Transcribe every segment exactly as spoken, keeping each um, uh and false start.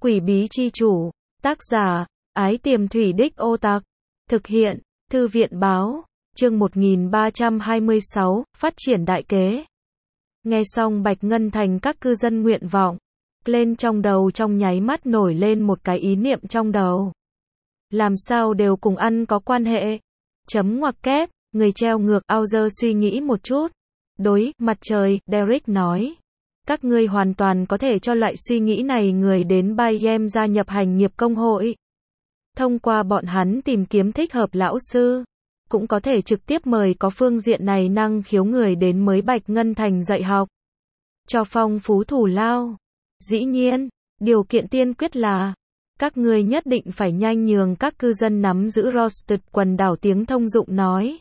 Quỷ bí chi chủ. Tác giả, Ái Tiềm Thủy Đích Ô Tạc. Thực hiện, Thư viện báo. Chương một nghìn ba trăm hai mươi sáu, phát triển đại kế. Nghe xong Bạch Ngân Thành các cư dân nguyện vọng, lên trong đầu trong nháy mắt nổi lên một cái ý niệm trong đầu. Làm sao đều cùng ăn có quan hệ. Chấm ngoặc kép, người treo ngược, Auger suy nghĩ một chút. Đối, mặt trời, Derek nói. Các ngươi hoàn toàn có thể cho loại suy nghĩ này người đến Bayem gia nhập hành nghiệp công hội. Thông qua bọn hắn tìm kiếm thích hợp lão sư. Cũng có thể trực tiếp mời có phương diện này năng khiếu người đến mới Bạch Ngân Thành dạy học. Cho phong phú thủ lao. Dĩ nhiên, điều kiện tiên quyết là các ngươi nhất định phải nhanh nhường các cư dân nắm giữ roasted quần đảo tiếng thông dụng nói.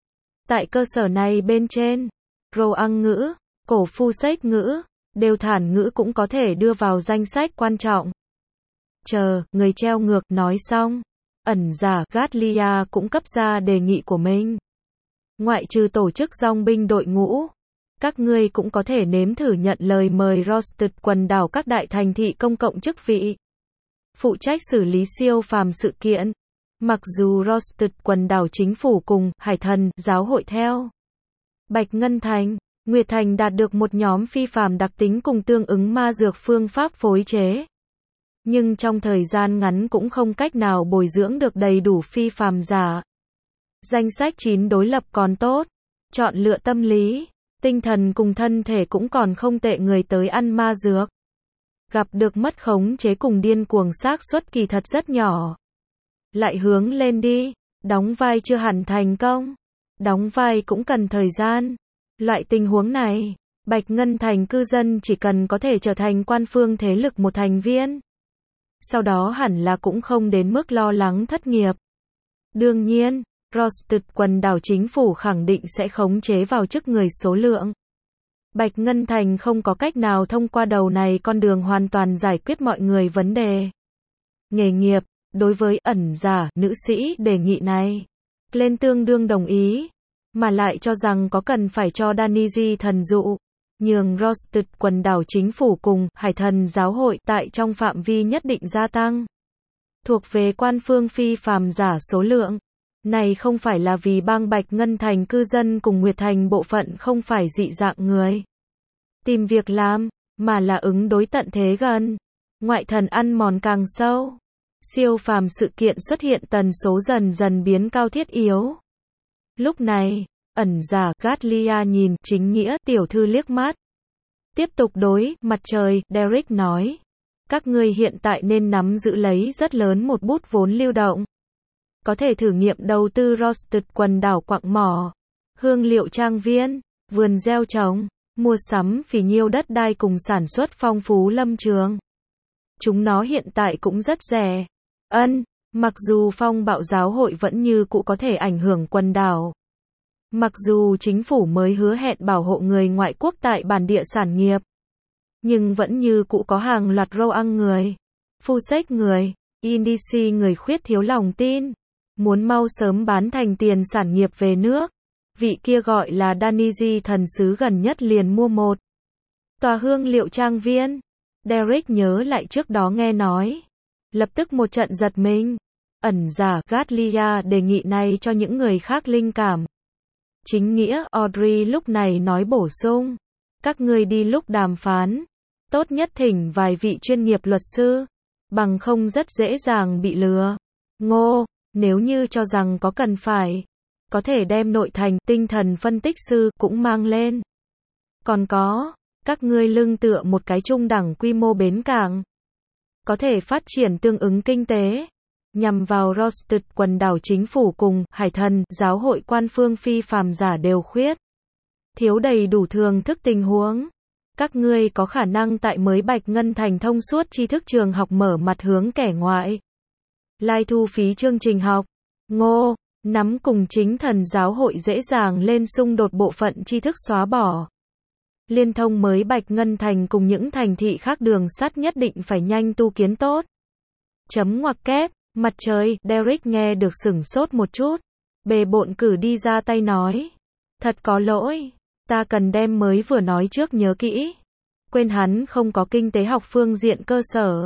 Tại cơ sở này bên trên, Roang ngữ, cổ phu sách ngữ, đều thản ngữ cũng có thể đưa vào danh sách quan trọng. Chờ, người treo ngược nói xong, ẩn giả Gatlia cũng cấp ra đề nghị của mình. Ngoại trừ tổ chức dòng binh đội ngũ, các ngươi cũng có thể nếm thử nhận lời mời roasted quần đảo các đại thành thị công cộng chức vị. Phụ trách xử lý siêu phàm sự kiện. Mặc dù roasted quần đảo chính phủ cùng Hải Thần giáo hội theo Bạch Ngân Thành, Nguyệt Thành đạt được một nhóm phi phàm đặc tính cùng tương ứng ma dược phương pháp phối chế. Nhưng trong thời gian ngắn cũng không cách nào bồi dưỡng được đầy đủ phi phàm giả. Danh sách chín đối lập còn tốt. Chọn lựa tâm lý, tinh thần cùng thân thể cũng còn không tệ người tới ăn ma dược. Gặp được mất khống chế cùng điên cuồng xác suất kỳ thật rất nhỏ. Lại hướng lên đi, đóng vai chưa hẳn thành công. Đóng vai cũng cần thời gian. Loại tình huống này, Bạch Ngân Thành cư dân chỉ cần có thể trở thành quan phương thế lực một thành viên. Sau đó hẳn là cũng không đến mức lo lắng thất nghiệp. Đương nhiên, roasted quần đảo chính phủ khẳng định sẽ khống chế vào chức người số lượng. Bạch Ngân Thành không có cách nào thông qua đầu này con đường hoàn toàn giải quyết mọi người vấn đề. Nghề nghiệp, đối với ẩn giả, nữ sĩ đề nghị này, lên tương đương đồng ý, mà lại cho rằng có cần phải cho Daniji thần dụ, nhường roasted quần đảo chính phủ cùng Hải Thần giáo hội tại trong phạm vi nhất định gia tăng. Thuộc về quan phương phi phàm giả số lượng. Này không phải là vì bang Bạch Ngân Thành cư dân cùng Nguyệt Thành bộ phận không phải dị dạng người tìm việc làm, mà là ứng đối tận thế gần. Ngoại thần ăn mòn càng sâu. Siêu phàm sự kiện xuất hiện tần số dần dần biến cao thiết yếu. Lúc này, ẩn giả Gatlia nhìn chính nghĩa tiểu thư liếc mắt. Tiếp tục đối, mặt trời, Derek nói. Các ngươi hiện tại nên nắm giữ lấy rất lớn một bút vốn lưu động. Có thể thử nghiệm đầu tư roasted quần đảo quặng mỏ, hương liệu trang viên, vườn gieo trồng, mua sắm phì nhiêu đất đai cùng sản xuất phong phú lâm trường. Chúng nó hiện tại cũng rất rẻ. Ân, mặc dù phong bạo giáo hội vẫn như cũ có thể ảnh hưởng quần đảo. Mặc dù chính phủ mới hứa hẹn bảo hộ người ngoại quốc tại bản địa sản nghiệp. Nhưng vẫn như cũ có hàng loạt Roang người, phu sách người, Indici người khuyết thiếu lòng tin. Muốn mau sớm bán thành tiền sản nghiệp về nước. Vị kia gọi là Daniji thần sứ gần nhất liền mua một tòa hương liệu trang viên. Derek nhớ lại trước đó nghe nói. Lập tức một trận giật mình. Ẩn giả Gatlia đề nghị này cho những người khác linh cảm. Chính nghĩa Audrey lúc này nói bổ sung. Các ngươi đi lúc đàm phán. Tốt nhất thỉnh vài vị chuyên nghiệp luật sư. Bằng không rất dễ dàng bị lừa. Ngô. Nếu như cho rằng có cần phải, có thể đem nội thành tinh thần phân tích sư cũng mang lên. Còn có, các ngươi lưng tựa một cái trung đẳng quy mô bến cảng. Có thể phát triển tương ứng kinh tế, nhằm vào roasted quần đảo chính phủ cùng Hải Thần giáo hội quan phương phi phàm giả đều khuyết. Thiếu đầy đủ thường thức tình huống. Các ngươi có khả năng tại mới Bạch Ngân Thành thông suốt tri thức trường học mở mặt hướng kẻ ngoại. Lai thu phí chương trình học. Ngô, nắm cùng chính thần giáo hội dễ dàng lên xung đột bộ phận tri thức xóa bỏ. Liên thông mới Bạch Ngân Thành cùng những thành thị khác đường sắt nhất định phải nhanh tu kiến tốt. Chấm ngoặc kép, mặt trời, Derek nghe được sửng sốt một chút. Bề bộn cử đi ra tay nói. Thật có lỗi, ta cần đem mới vừa nói trước nhớ kỹ. Quên hắn không có kinh tế học phương diện cơ sở.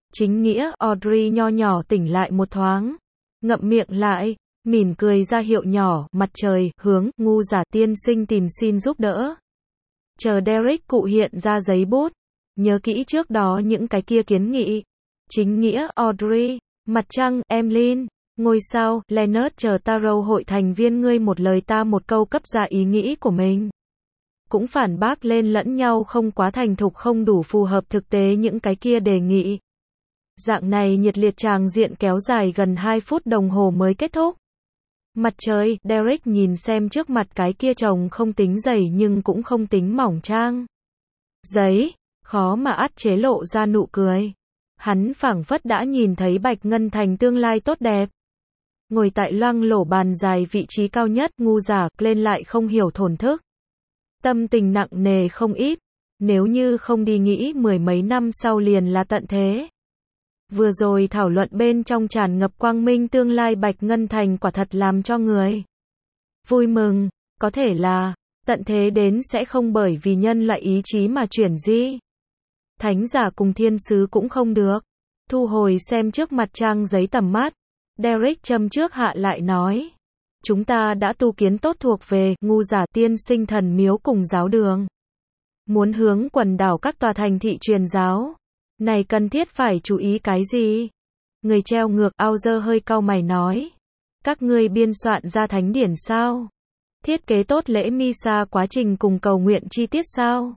Chính nghĩa, Audrey nho nhỏ tỉnh lại một thoáng. Ngậm miệng lại, mỉm cười ra hiệu nhỏ, mặt trời, hướng, ngu giả tiên sinh tìm xin giúp đỡ. Chờ Derek cụ hiện ra giấy bút. Nhớ kỹ trước đó những cái kia kiến nghị. Chính nghĩa, Audrey. Mặt trăng, Emlyn. Ngôi sao, Leonard, chờ Tarot hội thành viên ngươi một lời ta một câu cấp ra ý nghĩ của mình. Cũng phản bác lên lẫn nhau không quá thành thục không đủ phù hợp thực tế những cái kia đề nghị. Dạng này nhiệt liệt tràng diện kéo dài gần hai phút đồng hồ mới kết thúc. Mặt trời, Derek nhìn xem trước mặt cái kia chồng không tính dày nhưng cũng không tính mỏng trang. Giấy, khó mà át chế lộ ra nụ cười. Hắn phảng phất đã nhìn thấy Bạch Ngân Thành tương lai tốt đẹp. Ngồi tại loang lổ bàn dài vị trí cao nhất, ngu giả, lên lại không hiểu thổn thức. Tâm tình nặng nề không ít. Nếu như không đi nghĩ mười mấy năm sau liền là tận thế. Vừa rồi thảo luận bên trong tràn ngập quang minh tương lai Bạch Ngân Thành quả thật làm cho người vui mừng, có thể là, tận thế đến sẽ không bởi vì nhân loại ý chí mà chuyển di. Thánh giả cùng thiên sứ cũng không được. Thu hồi xem trước mặt trang giấy tầm mắt. Derek châm trước hạ lại nói. Chúng ta đã tu kiến tốt thuộc về, ngu giả tiên sinh thần miếu cùng giáo đường. Muốn hướng quần đảo các tòa thành thị truyền giáo. Này cần thiết phải chú ý cái gì? Người treo ngược, Auger hơi cau mày nói. Các ngươi biên soạn ra thánh điển sao? Thiết kế tốt lễ Misa quá trình cùng cầu nguyện chi tiết sao?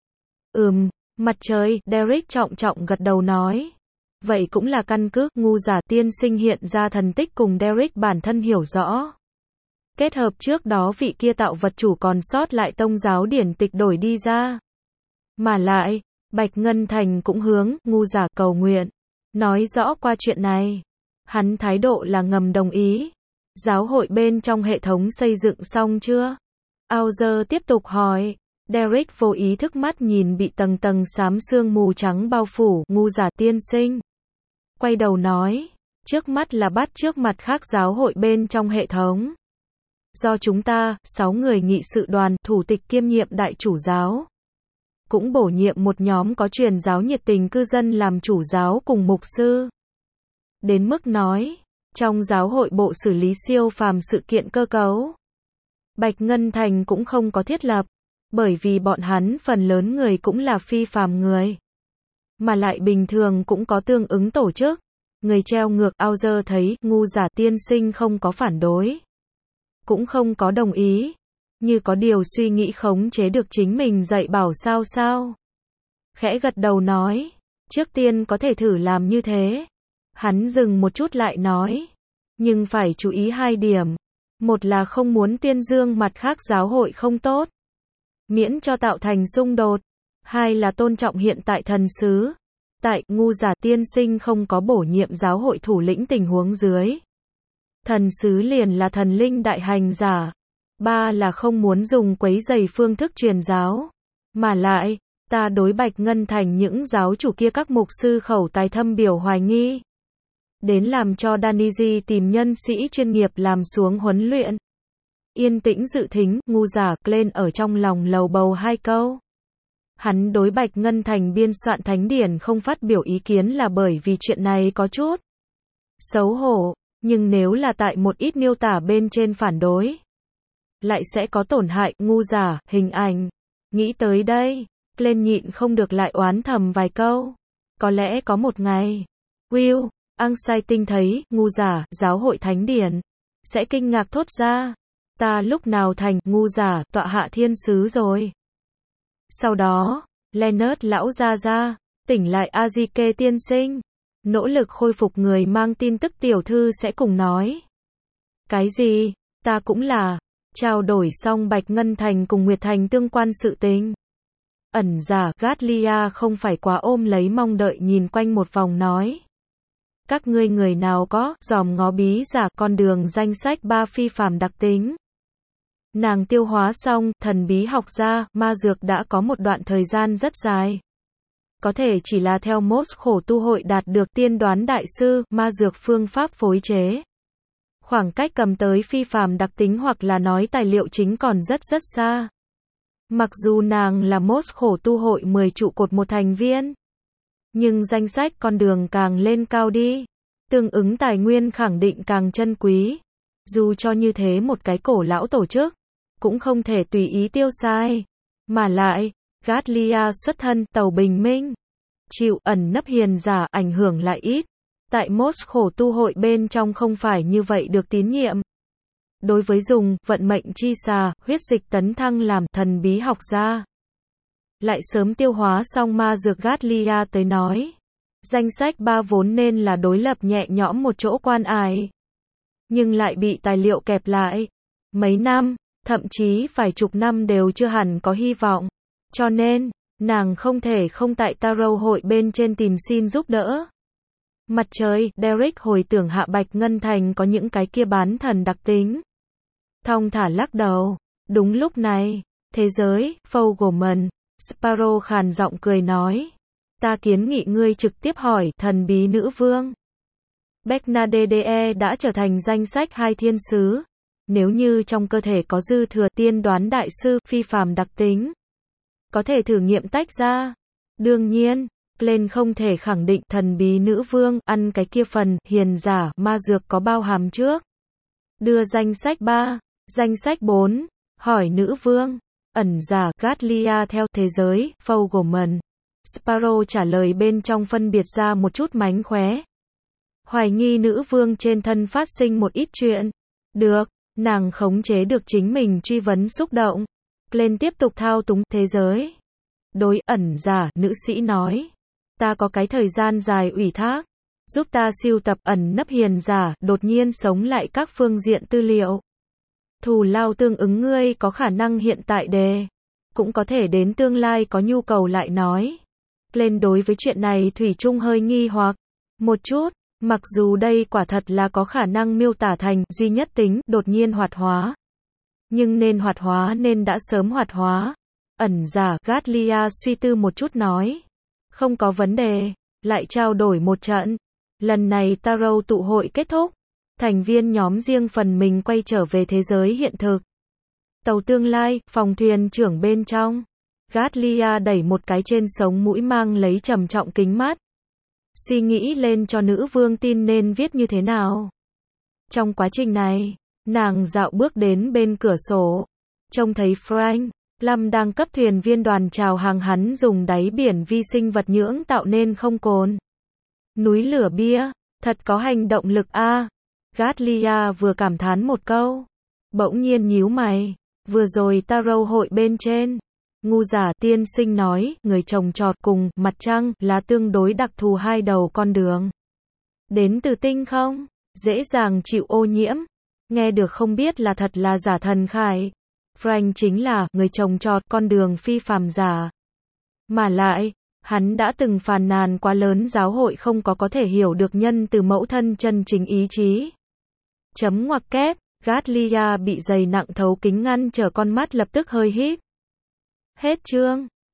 Ừm, mặt trời, Derek trọng trọng gật đầu nói. Vậy cũng là căn cứ, ngu giả tiên sinh hiện ra thần tích cùng Derek bản thân hiểu rõ. Kết hợp trước đó vị kia tạo vật chủ còn sót lại tông giáo điển tịch đổi đi ra. Mà lại, Bạch Ngân Thành cũng hướng, ngu giả cầu nguyện. Nói rõ qua chuyện này. Hắn thái độ là ngầm đồng ý. Giáo hội bên trong hệ thống xây dựng xong chưa? Auger tiếp tục hỏi. Derek vô ý thức mắt nhìn bị tầng tầng xám sương mù trắng bao phủ, ngu giả tiên sinh. Quay đầu nói. Trước mắt là bắt trước mặt khác giáo hội bên trong hệ thống. Do chúng ta, sáu người nghị sự đoàn, thủ tịch kiêm nhiệm đại chủ giáo. Cũng bổ nhiệm một nhóm có truyền giáo nhiệt tình cư dân làm chủ giáo cùng mục sư. Đến mức nói, trong giáo hội bộ xử lý siêu phàm sự kiện cơ cấu. Bạch Ngân Thành cũng không có thiết lập, bởi vì bọn hắn phần lớn người cũng là phi phàm người. Mà lại bình thường cũng có tương ứng tổ chức. Người treo ngược, Auger thấy, ngu giả tiên sinh không có phản đối. Cũng không có đồng ý. Như có điều suy nghĩ khống chế được chính mình dạy bảo sao sao. Khẽ gật đầu nói. Trước tiên có thể thử làm như thế. Hắn dừng một chút lại nói. Nhưng phải chú ý hai điểm. Một là không muốn tuyên dương mặt khác giáo hội không tốt. Miễn cho tạo thành xung đột. Hai là tôn trọng hiện tại thần sứ. Tại, ngu giả tiên sinh không có bổ nhiệm giáo hội thủ lĩnh tình huống dưới. Thần sứ liền là thần linh đại hành giả. Ba là không muốn dùng quấy rầy phương thức truyền giáo. Mà lại, ta đối Bạch Ngân Thành những giáo chủ kia các mục sư khẩu tài thâm biểu hoài nghi. Đến làm cho Daniji tìm nhân sĩ chuyên nghiệp làm xuống huấn luyện. Yên tĩnh dự thính, ngu giả, lên ở trong lòng lầu bầu hai câu. Hắn đối Bạch Ngân Thành biên soạn thánh điển không phát biểu ý kiến là bởi vì chuyện này có chút xấu hổ, nhưng nếu là tại một ít miêu tả bên trên phản đối, lại sẽ có tổn hại, ngu giả, hình ảnh. Nghĩ tới đây, lên nhịn không được lại oán thầm vài câu. Có lẽ có một ngày, Will, Anxiety thấy, ngu giả, giáo hội thánh điển, sẽ kinh ngạc thốt ra. Ta lúc nào thành, ngu giả, tọa hạ thiên sứ rồi. Sau đó, Leonard lão ra ra, tỉnh lại Azike tiên sinh. Nỗ lực khôi phục người mang tin tức tiểu thư sẽ cùng nói. Cái gì? Ta cũng là. Trao đổi xong Bạch Ngân Thành cùng Nguyệt Thành tương quan sự tình. Ẩn giả, Gatlia không phải quá ôm lấy mong đợi nhìn quanh một vòng nói. Các ngươi người nào có, dòm ngó bí giả, con đường danh sách ba phi phàm đặc tính. Nàng tiêu hóa xong, thần bí học gia, ma dược đã có một đoạn thời gian rất dài. Có thể chỉ là theo Mốt khổ tu hội đạt được tiên đoán đại sư, ma dược phương pháp phối chế. Khoảng cách cầm tới phi phàm đặc tính hoặc là nói tài liệu chính còn rất rất xa. Mặc dù nàng là Mốt khổ tu hội mười trụ cột một thành viên. Nhưng danh sách con đường càng lên cao đi, tương ứng tài nguyên khẳng định càng chân quý. Dù cho như thế một cái cổ lão tổ chức, cũng không thể tùy ý tiêu sai. Mà lại, Gatlia xuất thân tàu bình minh, chịu ẩn nấp hiền giả ảnh hưởng lại ít. Tại Mốt khổ tu hội bên trong không phải như vậy được tín nhiệm. Đối với dùng vận mệnh chi xà, huyết dịch tấn thăng làm thần bí học gia, lại sớm tiêu hóa xong ma dược Gatlia tới nói. Danh sách ba vốn nên là đối lập nhẹ nhõm một chỗ quan ải. Nhưng lại bị tài liệu kẹp lại. Mấy năm, thậm chí vài chục năm đều chưa hẳn có hy vọng. Cho nên, nàng không thể không tại Tarot hội bên trên tìm xin giúp đỡ. Mặt trời, Derek hồi tưởng Hạ Bạch Ngân Thành có những cái kia bán thần đặc tính. Thong thả lắc đầu. Đúng lúc này, thế giới, Fogelman, Sparrow khàn giọng cười nói. Ta kiến nghị ngươi trực tiếp hỏi thần bí nữ vương. Bernadette đã trở thành danh sách hai thiên sứ. Nếu như trong cơ thể có dư thừa tiên đoán đại sư phi phàm đặc tính, có thể thử nghiệm tách ra. Đương nhiên, Glenn không thể khẳng định thần bí nữ vương ăn cái kia phần hiền giả ma dược có bao hàm trước. Đưa danh sách ba, danh sách bốn, hỏi nữ vương, ẩn giả Gatlia theo thế giới, Fogelman. Sparrow trả lời bên trong phân biệt ra một chút mánh khóe. Hoài nghi nữ vương trên thân phát sinh một ít chuyện. Được, nàng khống chế được chính mình truy vấn xúc động. Glenn tiếp tục thao túng thế giới. Đối ẩn giả, nữ sĩ nói. Ta có cái thời gian dài ủy thác. Giúp ta siêu tập ẩn nấp hiền giả, đột nhiên sống lại các phương diện tư liệu. Thù lao tương ứng ngươi có khả năng hiện tại đề. Cũng có thể đến tương lai có nhu cầu lại nói. Glenn đối với chuyện này thủy chung hơi nghi hoặc. Một chút, mặc dù đây quả thật là có khả năng miêu tả thành duy nhất tính, đột nhiên hoạt hóa. Nhưng nên hoạt hóa nên đã sớm hoạt hóa. Ẩn giả Gatlia suy tư một chút nói. Không có vấn đề, lại trao đổi một trận. Lần này Tarot tụ hội kết thúc. Thành viên nhóm riêng phần mình quay trở về thế giới hiện thực. Tàu tương lai, phòng thuyền trưởng bên trong. Gatlia đẩy một cái trên sống mũi mang lấy trầm trọng kính mắt. Suy nghĩ lên cho nữ vương tin nên viết như thế nào. Trong quá trình này, nàng dạo bước đến bên cửa sổ. Trông thấy Frank Lâm đang cấp thuyền viên đoàn chào hàng hắn dùng đáy biển vi sinh vật nhưỡng tạo nên không cồn. Núi lửa bia, thật có hành động lực a. Gatlia vừa cảm thán một câu. Bỗng nhiên nhíu mày. Vừa rồi Tarot hội bên trên. Ngu giả tiên sinh nói, người trồng trọt cùng mặt trăng là tương đối đặc thù hai đầu con đường. Đến từ tinh không, dễ dàng chịu ô nhiễm. Nghe được không biết là thật là giả thần khải. Frank chính là người trồng trọt con đường phi phàm giả. Mà lại, hắn đã từng phàn nàn quá lớn giáo hội không có có thể hiểu được nhân từ mẫu thân chân chính ý chí. Chấm ngoặc kép, Gatlia bị dày nặng thấu kính ngăn trở con mắt lập tức hơi híp. Hết chương.